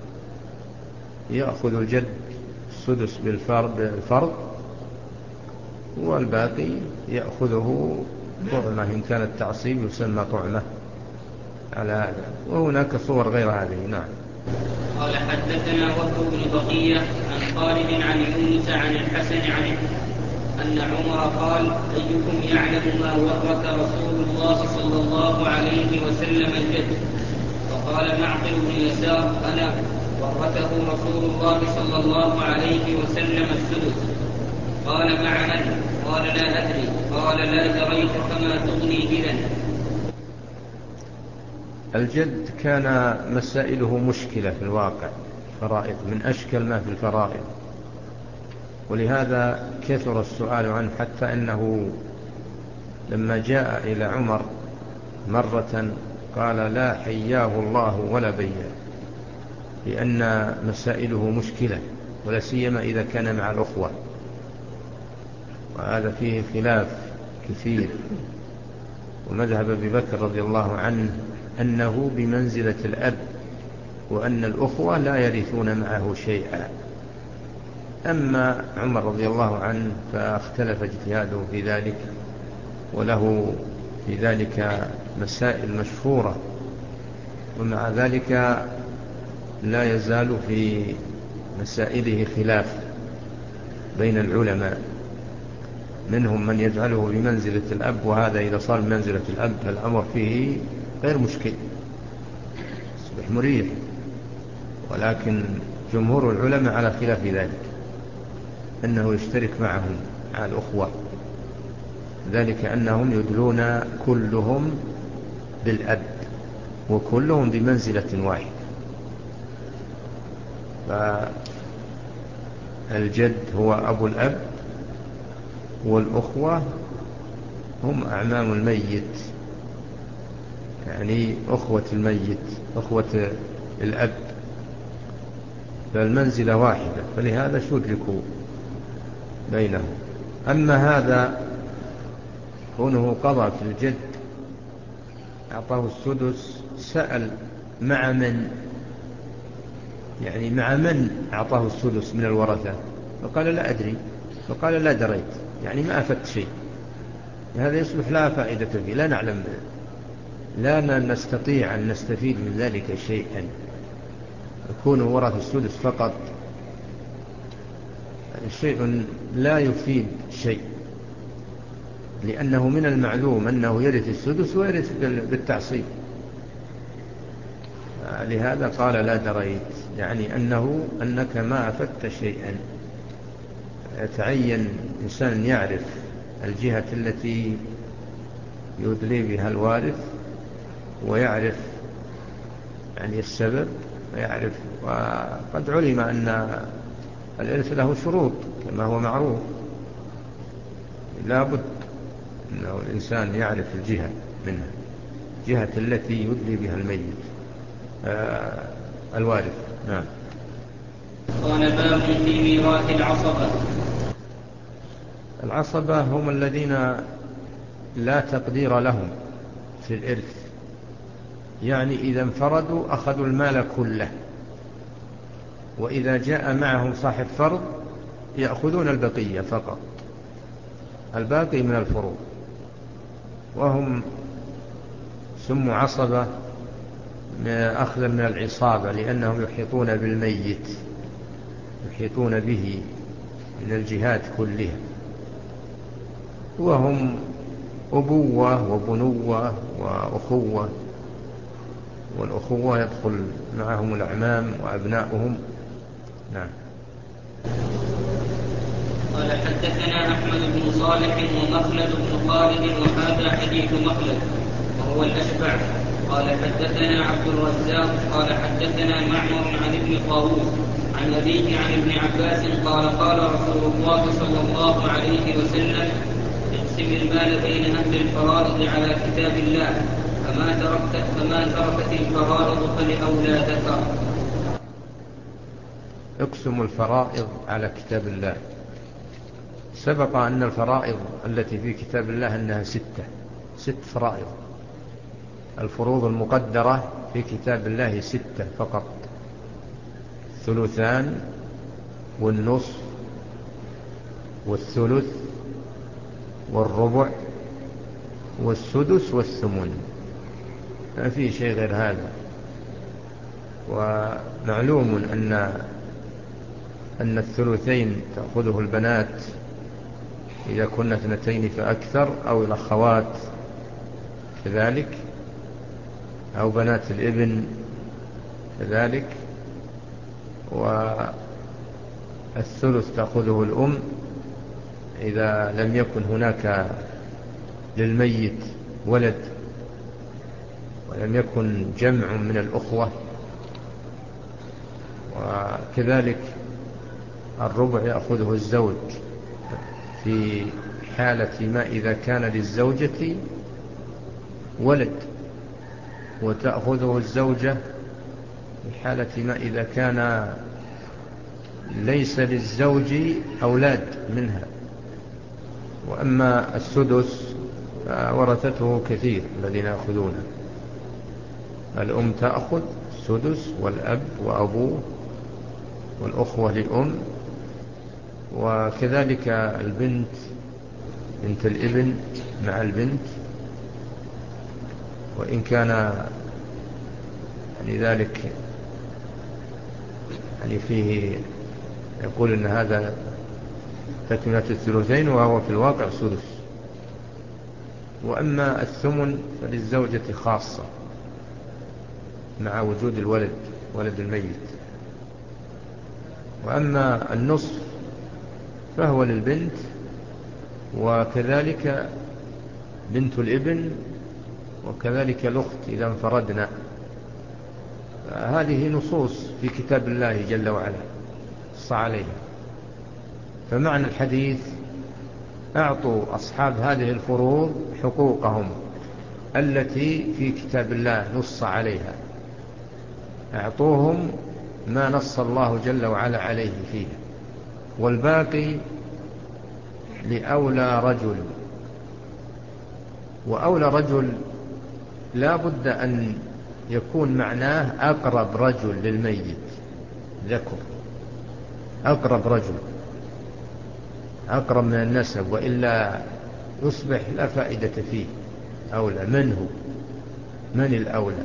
يأخذ الجد السدس بالفرض والباقي يأخذه طعمة. إن كان التعصيب يسمى طعمة على هذا، وهناك صور غير هذه. نعم. قال حدثنا وهب بن بقية عن خالد عن يونس عن الحسن عن أن عمر قال أيكم يعلم ما ورث رسول الله صلى الله عليه وسلم الجد؟ فقال معقل بن يسار أنا. ورثه رسول الله صلى الله عليه وسلم السدس. قال مع من؟ قال لا أدري. قال لا دريت فما تغني إذن. الجد كان مسائله مشكلة في الواقع، فرائض من أشكل ما في الفرائض، ولهذا كثر السؤال عنه، حتى أنه لما جاء إلى عمر مرة قال لا حياه الله ولا بياه، لأن مسائله مشكلة، ولا سيما إذا كان مع الأخوة، وهذا فيه خلاف كثير. ومذهب أبي بكر رضي الله عنه أنه بمنزلة الأب، وأن الأخوة لا يرثون معه شيئا. أما عمر رضي الله عنه فاختلف اجتهاده في ذلك، وله في ذلك مسائل مشهورة، ومع ذلك لا يزال في مسائله خلاف بين العلماء، منهم من يجعله بمنزلة الأب، وهذا إذا صار بمنزلة الأب فالأمر فيه غير مشكل، يصبح مريح. ولكن جمهور العلماء على خلاف ذلك، أنه يشترك معهم مع الأخوة، ذلك أنهم يدلون كلهم بالأب، وكلهم بمنزلة واحدة. فالجد هو أبو الأب، والأخوة هم أعمام الميت، يعني أخوة الميت، أخوة الأب، فالمنزلة واحدة، فلهذا شركوا بينهم. أما هذا كونه قضى في الجد أعطاه السدس، سأل مع من، يعني مع من أعطاه السدس من الورثة، فقال لا أدري، فقال لا دريت، يعني ما أفدت شيء. هذا يصبح لا فائدة فيه، لا نعلم، لا نستطيع أن نستفيد من ذلك شيئا. يكون ورث السدس فقط شيء لا يفيد شيء، لأنه من المعلوم أنه يرث السدس ويرث بالتعصيب. لهذا قال لا دريت، يعني أنه أنك ما أفدت شيئا. يتعين إنسان يعرف الجهة التي يدلي بها الوارث، ويعرف يعني السبب، ويعرف. وقد علم أن الإرث له شروط كما هو معروف، لا بد أنه الإنسان يعرف الجهة منها، الجهة التي يدلي بها الميت آه الوارث. نعم. قال باب في ميراث العصبة. العصبة هم الذين لا تقدير لهم في الإرث، يعني إذا انفردوا أخذوا المال كله، وإذا جاء معهم صاحب فرض يأخذون البقية فقط، الباقي من الفروض. وهم سموا عصبة أخذا من العصابة، لأنهم يحيطون بالميت، يحيطون به من الجهات كلها، وهم أبوة وبنوة وأخوة، والأخوة يدخل معهم الأعمام وأبناؤهم. نعم. قال حدثنا أحمد بن صالح ومخلد بن خالد، وهذا حديث مخلد وهو الأشبع. قال حدثنا عبد الرزاق قال حدثنا معمر عن ابن طاووس عن أبيه عن ابن عباس قال قال رسول الله صلى الله عليه وسلم: اقسم المال بين أهل الفرائض على كتاب الله، فما تركت, فما تركت الفرائض فلأولى ذكر. اقسم الفرائض على كتاب الله. سبق أن الفرائض التي في كتاب الله أنها ستة، ست فرائض. الفروض المقدرة في كتاب الله ستة فقط: الثلثان والنصف والثلث والربع والسدس والثمن، ما في شيء غير هذا. ومعلوم أن أن الثلثين تأخذه البنات إذا كنا اثنتين فأكثر، أو الأخوات كذلك، أو بنات الابن كذلك. والثلث تأخذه الأم إذا لم يكن هناك للميت ولد ولم يكن جمع من الأخوة. وكذلك الربع يأخذه الزوج في حالة ما إذا كان للزوجة ولد، وتأخذه الزوجة في حالة ما إذا كان ليس للزوج أولاد منها. وأما السدس فورثته كثير الذين يأخذونه، الأم تأخذ السدس، والأب وأبوه، والأخوة لأم، وكذلك البنت، بنت الابن مع البنت، وإن كان يعني ذلك يعني فيه يقول إن هذا تكملة الثلثين وهو في الواقع سدس. وأما الثمن فللزوجة خاصة مع وجود الولد، ولد الميت. وأما النصف فهو للبنت، وكذلك بنت الابن، وكذلك الأخت إذا انفردنا. هذه نصوص في كتاب الله جل وعلا نص عليها. فمعنى الحديث: أعطوا أصحاب هذه الفروض حقوقهم التي في كتاب الله نص عليها. أعطوهم ما نص الله جل وعلا عليه فيه، والباقي لأولى رجل. وأولى رجل لا بد أن يكون معناه أقرب رجل للميت ذكر، أقرب رجل، أقرب من النسب، وإلا يصبح لا فائدة فيه. أولى من هو، من الأولى؟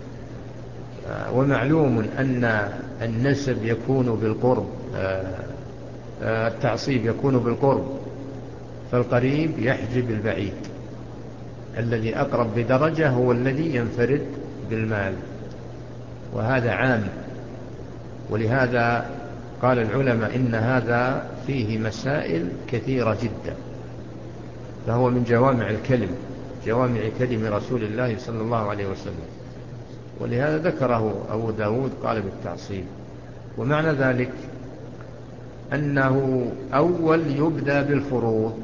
ومعلوم أن النسب يكون بالقرب، التعصيب يكون بالقرب، فالقريب يحجب البعيد، الذي أقرب بدرجة هو الذي ينفرد بالمال، وهذا عام. ولهذا قال العلماء إن هذا فيه مسائل كثيرة جدا، فهو من جوامع الكلم، جوامع كلم رسول الله صلى الله عليه وسلم، ولهذا ذكره أبو داود قال بالتعصيب. ومعنى ذلك أنه أول يبدأ بالفروض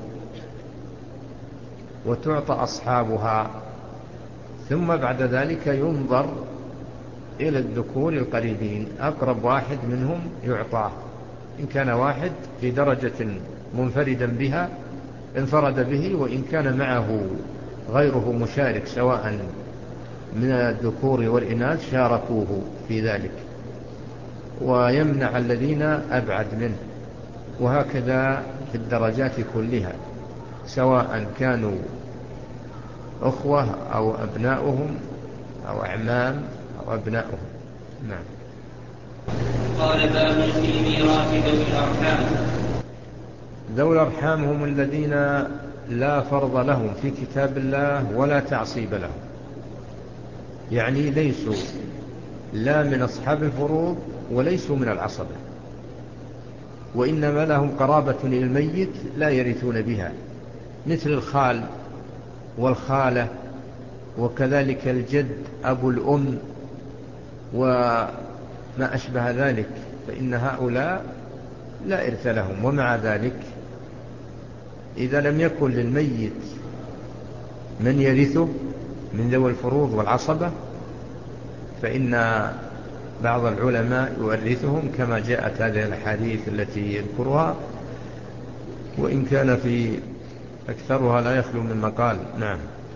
وتعطى أصحابها، ثم بعد ذلك ينظر إلى الذكور القريبين، أقرب واحد منهم يعطاه، إن كان واحد في درجة منفردا بها انفرد به، وإن كان معه غيره مشارك سواء من الذكور والإناث شاركوه في ذلك، ويمنع الذين أبعد منه. وهكذا في الدرجات كلها، سواء كانوا أخوة أو أبناؤهم أو أعمام أو أبناؤهم. نعم. قال باب في ميراث ذوي الأرحام. ذوي الأرحام هم الذين لا فرض لهم في كتاب الله ولا تعصيب لهم، يعني ليسوا لا من أصحاب الفروض وليسوا من العصبة، وإنما لهم قرابة للميت لا يرثون بها، مثل الخال والخالة، وكذلك الجد أبو الأم وما أشبه ذلك، فإن هؤلاء لا إرث لهم. ومع ذلك إذا لم يكن للميت من يرثه من ذوي الفروض والعصبة، فإن بعض العلماء يورثهم كما جاءت هذه الحديث التي يذكرها، وإن كان في أكثرها لا يخلو من مقال. نعم.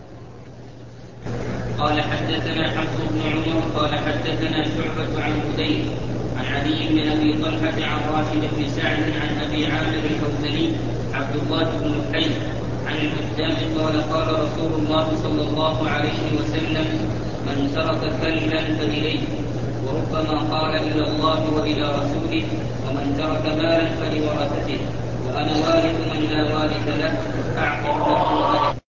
قال حدثنا حفص بن عمر قال حدثنا شعبة عن هذيل عن علي بن أبي طلحة عن راشد بن سعد عن أبي عامر الحوزني عبد الله بن الحي عن المقدام قال قال رسول الله صلى الله عليه وسلم: من ترك كلبا فإليه، وربما قال إلى الله وإلى رسوله: ومن ترك مالا فلورثته، وأنا وارث من لا وارث له، أعقب له